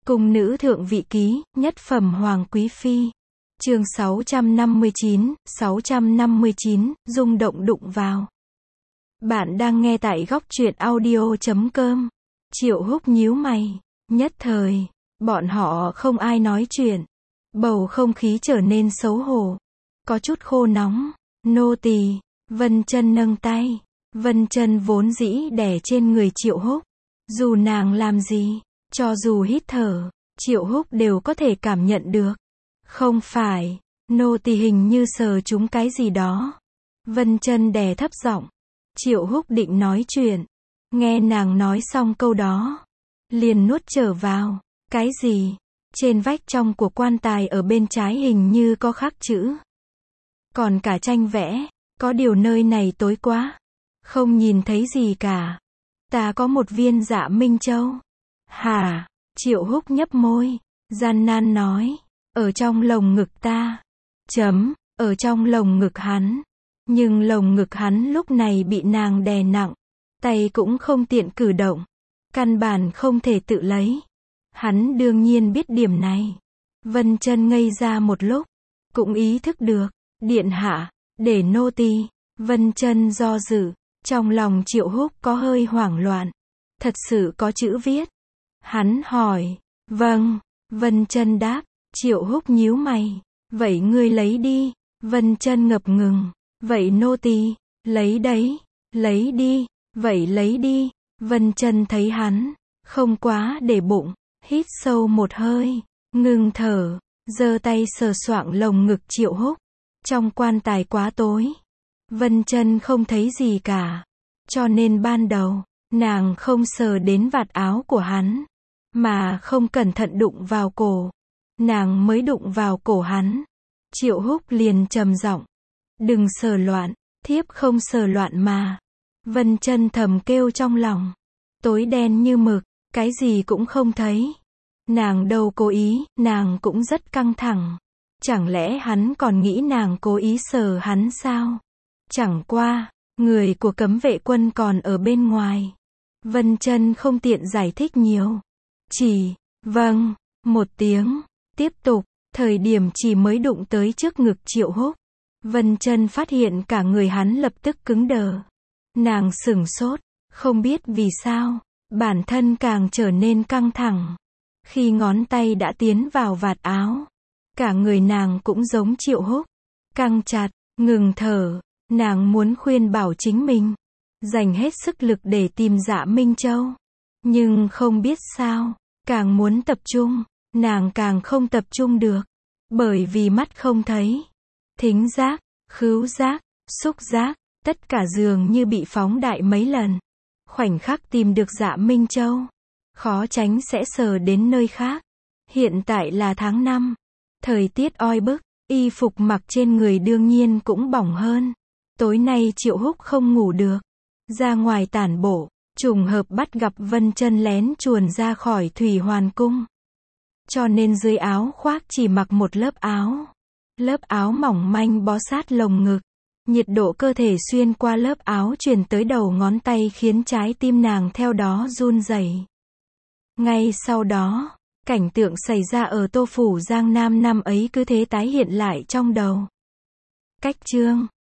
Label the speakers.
Speaker 1: Cung nữ thượng vị ký, nhất phẩm hoàng quý phi. Chương 659, rung động đụng vào. Bạn đang nghe tại góc truyện audio.com. Triệu Húc nhíu mày, nhất thời, bọn họ không ai nói chuyện. Bầu không khí trở nên xấu hổ, có chút khô nóng. Nô tỳ. Vân Chân nâng tay. Vân Chân vốn dĩ đè trên người Triệu Húc. Dù nàng làm gì, cho dù hít thở, Triệu Húc đều có thể cảm nhận được. Không phải, nô tỳ hình như sờ trúng cái gì đó. Vân Chân đè thấp giọng. Triệu Húc định nói chuyện, nghe nàng nói xong câu đó, liền nuốt trở vào. Cái gì? Trên vách trong của quan tài ở bên trái hình như có khắc chữ. Còn cả tranh vẽ, có điều nơi này tối quá, không nhìn thấy gì cả. Ta có một viên Dạ Minh Châu. Hả? Triệu Húc nhấp môi, gian nan nói, ở trong lồng ngực ta. Ở trong lồng ngực hắn. Nhưng lồng ngực hắn lúc này bị nàng đè nặng, tay cũng không tiện cử động, căn bản không thể tự lấy. Hắn đương nhiên biết điểm này. Vân Chân ngây ra một lúc, cũng ý thức được, điện hạ, để nô tỳ. Vân Chân do dự, trong lòng Triệu Húc có hơi hoảng loạn. Thật sự có chữ viết? Hắn hỏi. Vâng. Vân Chân đáp. Triệu Húc nhíu mày. Vậy ngươi lấy đi. Vân Chân ngập ngừng. Vậy nô tỳ, lấy đấy, lấy đi, vậy lấy đi. Vân Chân thấy hắn không quá để bụng, hít sâu một hơi, ngừng thở, giơ tay sờ soạng lồng ngực Triệu Húc. Trong quan tài quá tối, Vân Chân không thấy gì cả, cho nên ban đầu, nàng không sờ đến vạt áo của hắn, mà không cẩn thận đụng vào cổ. Nàng mới đụng vào cổ hắn. Triệu Húc liền trầm giọng, đừng sờ loạn, thiếp không sờ loạn mà. Vân Chân thầm kêu trong lòng. Tối đen như mực, cái gì cũng không thấy. Nàng đâu cố ý, nàng cũng rất căng thẳng. Chẳng lẽ hắn còn nghĩ nàng cố ý sờ hắn sao? Chẳng qua, người của cấm vệ quân còn ở bên ngoài. Vân Chân không tiện giải thích nhiều. Chỉ, vâng, một tiếng, tiếp tục, thời điểm chỉ mới đụng tới trước ngực Triệu Húc. Vân Chân phát hiện cả người hắn lập tức cứng đờ. Nàng sửng sốt, không biết vì sao, bản thân càng trở nên căng thẳng. Khi ngón tay đã tiến vào vạt áo, cả người nàng cũng giống Triệu Húc, căng chặt, ngừng thở. Nàng muốn khuyên bảo chính mình, dành hết sức lực để tìm Dạ Minh Châu. Nhưng không biết sao, càng muốn tập trung, nàng càng không tập trung được. Bởi vì mắt không thấy. Thính giác, khứu giác, xúc giác, tất cả dường như bị phóng đại mấy lần. Khoảnh khắc tìm được Dạ Minh Châu, khó tránh sẽ sờ đến nơi khác. Hiện tại là tháng 5, thời tiết oi bức, y phục mặc trên người đương nhiên cũng bỏng hơn. Tối nay Triệu Húc không ngủ được, ra ngoài tản bộ, trùng hợp bắt gặp Vân Chân lén chuồn ra khỏi Thủy Hoàn cung. Cho nên dưới áo khoác chỉ mặc một lớp áo. Lớp áo mỏng manh bó sát lồng ngực. Nhiệt độ cơ thể xuyên qua lớp áo truyền tới đầu ngón tay khiến trái tim nàng theo đó run rẩy. Ngay sau đó, cảnh tượng xảy ra ở Tô Phủ Giang Nam năm ấy cứ thế tái hiện lại trong đầu. Cách chương